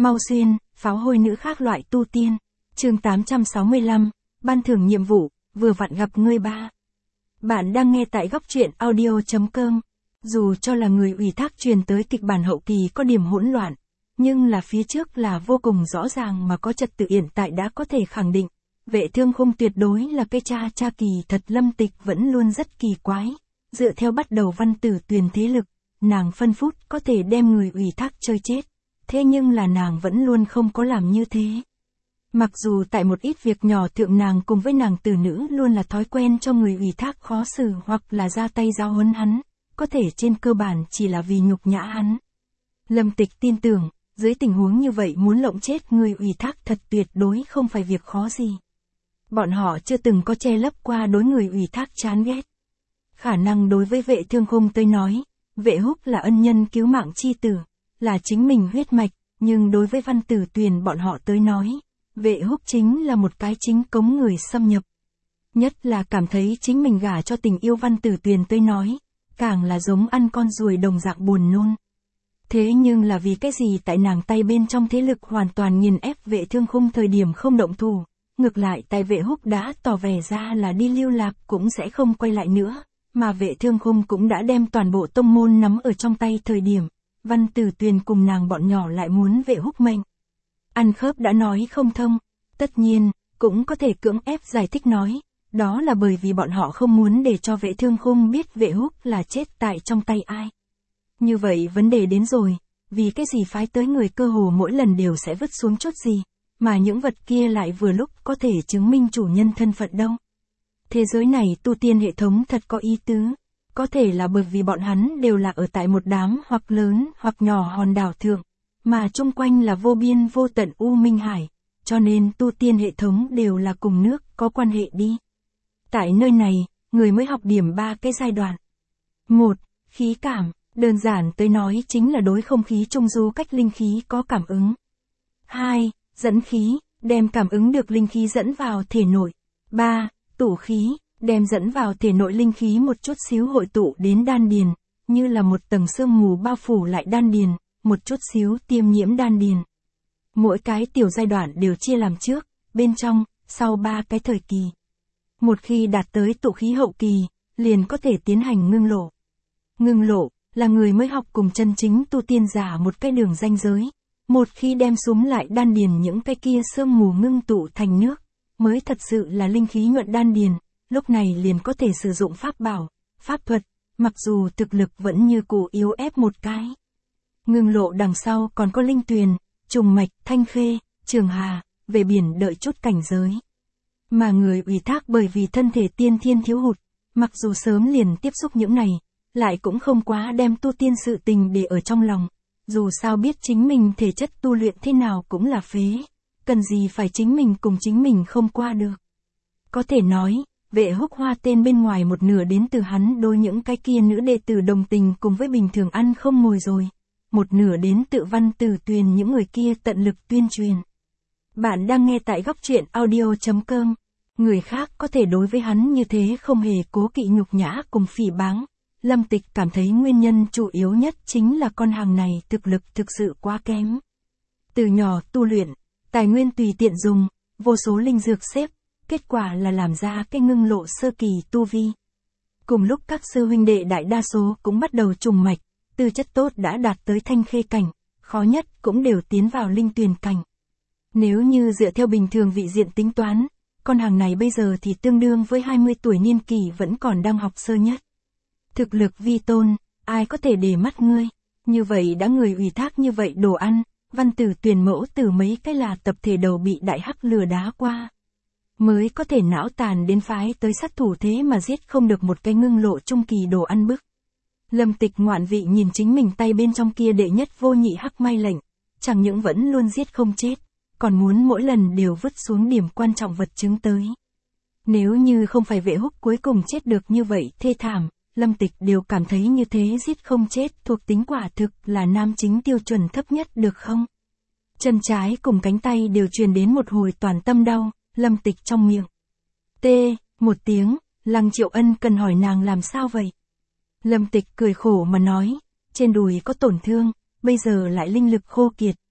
Mau Xuyên, pháo hôi nữ khác loại tu tiên. Chương 865, ban thưởng nhiệm vụ, vừa vặn gặp ngươi ba. Bạn đang nghe tại góc truyện audio.com. Dù cho là người ủy thác truyền tới kịch bản hậu kỳ có điểm hỗn loạn, nhưng là phía trước là vô cùng rõ ràng mà có trật tự hiện tại đã có thể khẳng định. Vệ Thương Khung tuyệt đối là cái cha kỳ thật. Lâm Tịch vẫn luôn rất kỳ quái. Dựa theo bắt đầu Văn Tử Tuyền thế lực, nàng phân phút có thể đem người ủy thác chơi chết. Thế nhưng là nàng vẫn luôn không có làm như thế. Mặc dù tại một ít việc nhỏ thượng nàng cùng với nàng tử nữ luôn là thói quen cho người ủy thác khó xử hoặc là ra tay giáo huấn hắn, có thể trên cơ bản chỉ là vì nhục nhã hắn. Lâm Tịch tin tưởng, dưới tình huống như vậy muốn lộng chết người ủy thác thật tuyệt đối không phải việc khó gì. Bọn họ chưa từng có che lấp qua đối người ủy thác chán ghét. Khả năng đối với Vệ Thương Khung tới nói, Vệ Húc là ân nhân cứu mạng chi tử, là chính mình huyết mạch, nhưng đối với Văn Tử Tuyền bọn họ tới nói, Vệ Húc chính là một cái chính cống người xâm nhập. Nhất là cảm thấy chính mình gả cho tình yêu Văn Tử Tuyền tới nói, càng là giống ăn con ruồi đồng dạng buồn nôn. Thế nhưng là vì cái gì tại nàng tay bên trong thế lực hoàn toàn nghiền ép Vệ Thương Khung thời điểm không động thủ, ngược lại tại Vệ Húc đã tỏ vẻ ra là đi lưu lạc cũng sẽ không quay lại nữa, mà Vệ Thương Khung cũng đã đem toàn bộ tông môn nắm ở trong tay thời điểm, Văn Tử Tuyền cùng nàng bọn nhỏ lại muốn Vệ Húc mệnh. Ăn khớp đã nói không thông, tất nhiên, cũng có thể cưỡng ép giải thích nói, đó là bởi vì bọn họ không muốn để cho Vệ Thương Khung biết Vệ Húc là chết tại trong tay ai. Như vậy vấn đề đến rồi, vì cái gì phái tới người cơ hồ mỗi lần đều sẽ vứt xuống chút gì, mà những vật kia lại vừa lúc có thể chứng minh chủ nhân thân phận đâu. Thế giới này tu tiên hệ thống thật có ý tứ, có thể là bởi vì bọn hắn đều là ở tại một đám hoặc lớn hoặc nhỏ hòn đảo thượng, mà chung quanh là vô biên vô tận U Minh Hải, cho nên tu tiên hệ thống đều là cùng nước có quan hệ đi. Tại nơi này, người mới học điểm 3 cái giai đoạn. 1. Khí cảm, đơn giản tới nói chính là đối không khí trung du cách linh khí có cảm ứng. 2. Dẫn khí, đem cảm ứng được linh khí dẫn vào thể nội. 3. Tụ khí, đem dẫn vào thể nội linh khí một chút xíu hội tụ đến đan điền, như là một tầng sương mù bao phủ lại đan điền, một chút xíu tiêm nhiễm đan điền. Mỗi cái tiểu giai đoạn đều chia làm trước, bên trong, sau 3 cái thời kỳ. Một khi đạt tới tụ khí hậu kỳ, liền có thể tiến hành ngưng lộ. Ngưng lộ, là người mới học cùng chân chính tu tiên giả một cái đường ranh giới. Một khi đem súm lại đan điền những cái kia sương mù ngưng tụ thành nước, mới thật sự là linh khí nhuận đan điền, lúc này liền có thể sử dụng pháp bảo, pháp thuật, mặc dù thực lực vẫn như cũ yếu ép một cái. Ngưng lộ đằng sau còn có linh tuyền, trùng mạch, thanh khê, trường hà, về biển đợi chút cảnh giới. Mà người ủy thác bởi vì thân thể tiên thiên thiếu hụt, mặc dù sớm liền tiếp xúc những này, lại cũng không quá đem tu tiên sự tình để ở trong lòng. Dù sao biết chính mình thể chất tu luyện thế nào cũng là phế, cần gì phải chính mình cùng chính mình không qua được. Có thể nói, Vệ Húc Hoa tên bên ngoài một nửa đến từ hắn đối những cái kia nữ đệ tử đồng tình cùng với bình thường ăn không ngồi rồi. Một nửa đến tự Văn Tử Tuyền những người kia tận lực tuyên truyền. Bạn đang nghe tại góc truyện audio.com. Người khác có thể đối với hắn như thế không hề cố kỵ nhục nhã cùng phỉ báng. Lâm Tịch cảm thấy nguyên nhân chủ yếu nhất chính là con hàng này thực lực thực sự quá kém. Từ nhỏ tu luyện, tài nguyên tùy tiện dùng, vô số linh dược xếp, kết quả là làm ra cái ngưng lộ sơ kỳ tu vi. Cùng lúc các sư huynh đệ đại đa số cũng bắt đầu trùng mạch, tư chất tốt đã đạt tới thanh khê cảnh, khó nhất cũng đều tiến vào linh tuyền cảnh. Nếu như dựa theo bình thường vị diện tính toán, con hàng này bây giờ thì tương đương với 20 tuổi niên kỳ vẫn còn đang học sơ nhất. Thực lực vi tôn, ai có thể để mắt ngươi, như vậy đã người ủy thác như vậy đồ ăn, Văn Tử Tuyền mẫu từ mấy cái là tập thể đầu bị đại hắc lừa đá qua. Mới có thể não tàn đến phái tới sát thủ thế mà giết không được một cái ngưng lộ trung kỳ đồ ăn bức. Lâm Tịch ngoạn vị nhìn chính mình tay bên trong kia đệ nhất vô nhị hắc mai lệnh, chẳng những vẫn luôn giết không chết, còn muốn mỗi lần đều vứt xuống điểm quan trọng vật chứng tới. Nếu như không phải Vệ Húc cuối cùng chết được như vậy thê thảm, Lâm Tịch đều cảm thấy như thế giết không chết thuộc tính quả thực là nam chính tiêu chuẩn thấp nhất được không? Chân trái cùng cánh tay đều truyền đến một hồi toàn tâm đau, Lâm Tịch trong miệng. Một tiếng, Lăng Triệu Ân cần hỏi nàng làm sao vậy? Lâm Tịch cười khổ mà nói, trên đùi có tổn thương, bây giờ lại linh lực khô kiệt,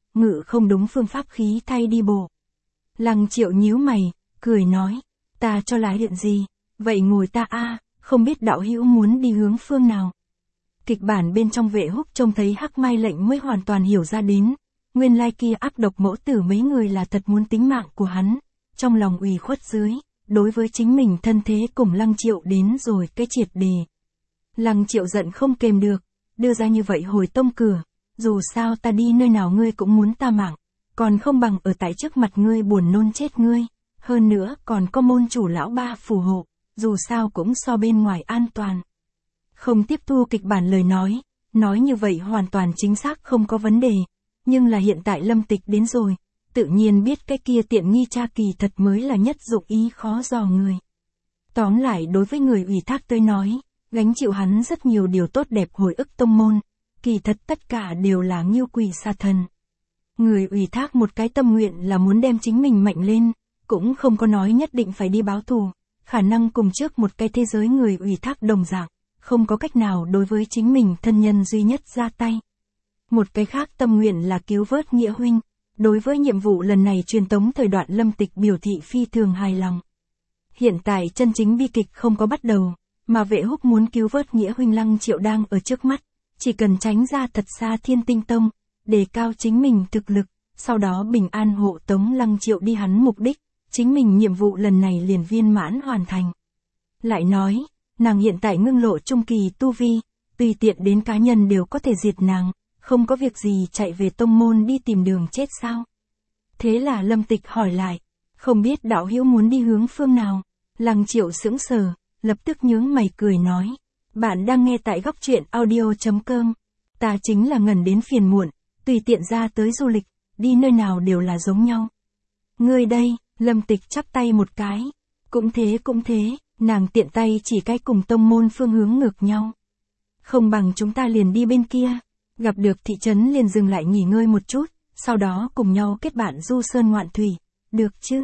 ngự không đúng phương pháp khí thay đi bộ. Lăng Triệu nhíu mày, cười nói, ta cho là hiện gì, vậy ngồi ta không biết đạo hữu muốn đi hướng phương nào. Kịch bản bên trong Vệ Húc trông thấy Hắc Mai lệnh mới hoàn toàn hiểu ra đến, nguyên lai kia áp độc mẫu tử mấy người là thật muốn tính mạng của hắn, trong lòng ủy khuất dưới, đối với chính mình thân thế cùng Lăng Triệu đến rồi cái triệt đề. Lăng Triệu giận không kềm được, đưa ra như vậy hồi tông cửa, dù sao ta đi nơi nào ngươi cũng muốn ta mạng, còn không bằng ở tại trước mặt ngươi buồn nôn chết ngươi, hơn nữa còn có môn chủ lão ba phù hộ, dù sao cũng so bên ngoài an toàn. Không tiếp thu kịch bản lời nói như vậy hoàn toàn chính xác không có vấn đề, nhưng là hiện tại Lâm Tịch đến rồi, tự nhiên biết cái kia tiện nghi cha kỳ thật mới là nhất dụng ý khó dò người. Tóm lại đối với người ủy thác tới nói, gánh chịu hắn rất nhiều điều tốt đẹp hồi ức tông môn, kỳ thật tất cả đều là nghiêu quỷ xa thần. Người ủy thác một cái tâm nguyện là muốn đem chính mình mạnh lên, cũng không có nói nhất định phải đi báo thù, khả năng cùng trước một cái thế giới người ủy thác đồng dạng, không có cách nào đối với chính mình thân nhân duy nhất ra tay. Một cái khác tâm nguyện là cứu vớt Nghĩa huynh, đối với nhiệm vụ lần này truyền tống thời đoạn Lâm Tịch biểu thị phi thường hài lòng. Hiện tại chân chính bi kịch không có bắt đầu, mà Vệ Húc muốn cứu vớt Nghĩa huynh Lăng Triệu đang ở trước mắt, chỉ cần tránh ra thật xa Thiên Tinh Tông, đề cao chính mình thực lực, sau đó bình an hộ tống Lăng Triệu đi hắn mục đích, chính mình nhiệm vụ lần này liền viên mãn hoàn thành. Lại nói, nàng hiện tại ngưng lộ trung kỳ tu vi, tùy tiện đến cá nhân đều có thể diệt nàng, không có việc gì chạy về tông môn đi tìm đường chết sao? Thế là Lâm Tịch hỏi lại, không biết đạo hữu muốn đi hướng phương nào? Lăng Triệu sững sờ, lập tức nhướng mày cười nói, bạn đang nghe tại góc truyện audio.com, ta chính là ngần đến phiền muộn, tùy tiện ra tới du lịch, đi nơi nào đều là giống nhau. Ngươi đây, Lâm Tịch chắp tay một cái, cũng thế, nàng tiện tay chỉ cái cùng tông môn phương hướng ngược nhau. Không bằng chúng ta liền đi bên kia, gặp được thị trấn liền dừng lại nghỉ ngơi một chút, sau đó cùng nhau kết bạn du sơn ngoạn thủy, được chứ?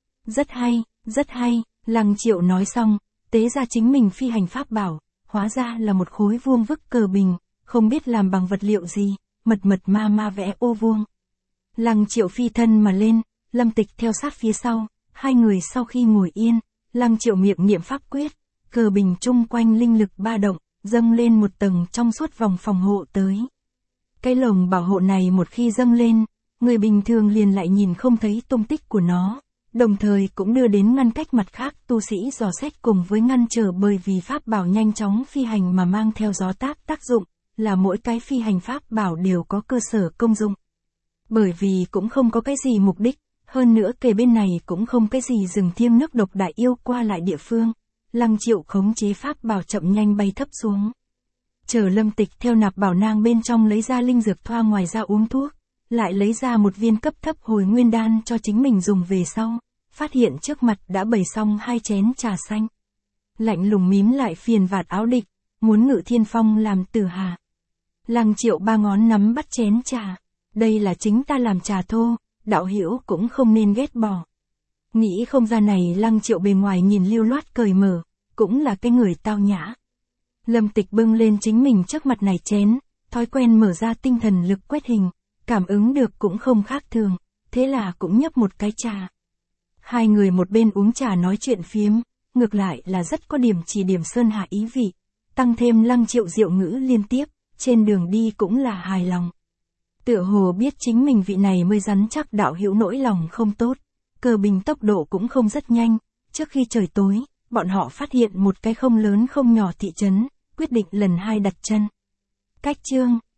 Rất hay, Lăng Triệu nói xong, tế ra chính mình phi hành pháp bảo, hóa ra là một khối vuông vức cờ bình, không biết làm bằng vật liệu gì, mật ma vẽ ô vuông. Lăng Triệu phi thân mà lên, Lâm Tịch theo sát phía sau, hai người sau khi ngồi yên, Lăng Triệu miệng niệm pháp quyết, cờ bình chung quanh linh lực ba động, dâng lên một tầng trong suốt vòng phòng hộ tới. Cái lồng bảo hộ này một khi dâng lên, người bình thường liền lại nhìn không thấy tung tích của nó, đồng thời cũng đưa đến ngăn cách mặt khác tu sĩ dò xét cùng với ngăn trở bởi vì pháp bảo nhanh chóng phi hành mà mang theo gió tác dụng, là mỗi cái phi hành pháp bảo đều có cơ sở công dụng. Bởi vì cũng không có cái gì mục đích, hơn nữa kề bên này cũng không cái gì rừng thiêng nước độc đại yêu qua lại địa phương, Lăng Triệu khống chế pháp bảo chậm nhanh bay thấp xuống. Chờ Lâm Tịch theo nạp bảo nang bên trong lấy ra linh dược thoa ngoài ra uống thuốc, lại lấy ra một viên cấp thấp hồi nguyên đan cho chính mình dùng về sau, phát hiện trước mặt đã bày xong hai chén trà xanh. Lạnh lùng mím lại phiền vạt áo địch, muốn Ngự Thiên Phong làm tử hà. Lăng Triệu ba ngón nắm bắt chén trà, đây là chính ta làm trà thô, đạo hữu cũng không nên ghét bỏ. Nghĩ không ra này Lăng Triệu bề ngoài nhìn lưu loát cởi mở, cũng là cái người tao nhã. Lâm Tịch bưng lên chính mình trước mặt này chén, thói quen mở ra tinh thần lực quét hình, cảm ứng được cũng không khác thường, thế là cũng nhấp một cái trà. Hai người một bên uống trà nói chuyện phiếm, ngược lại là rất có điểm chỉ điểm sơn hạ ý vị, tăng thêm Lăng Triệu diệu ngữ liên tiếp, trên đường đi cũng là hài lòng. Tựa hồ biết chính mình vị này mới rắn chắc đạo hữu nỗi lòng không tốt, cờ bình tốc độ cũng không rất nhanh, trước khi trời tối, bọn họ phát hiện một cái không lớn không nhỏ thị trấn, quyết định lần hai đặt chân. Cách chương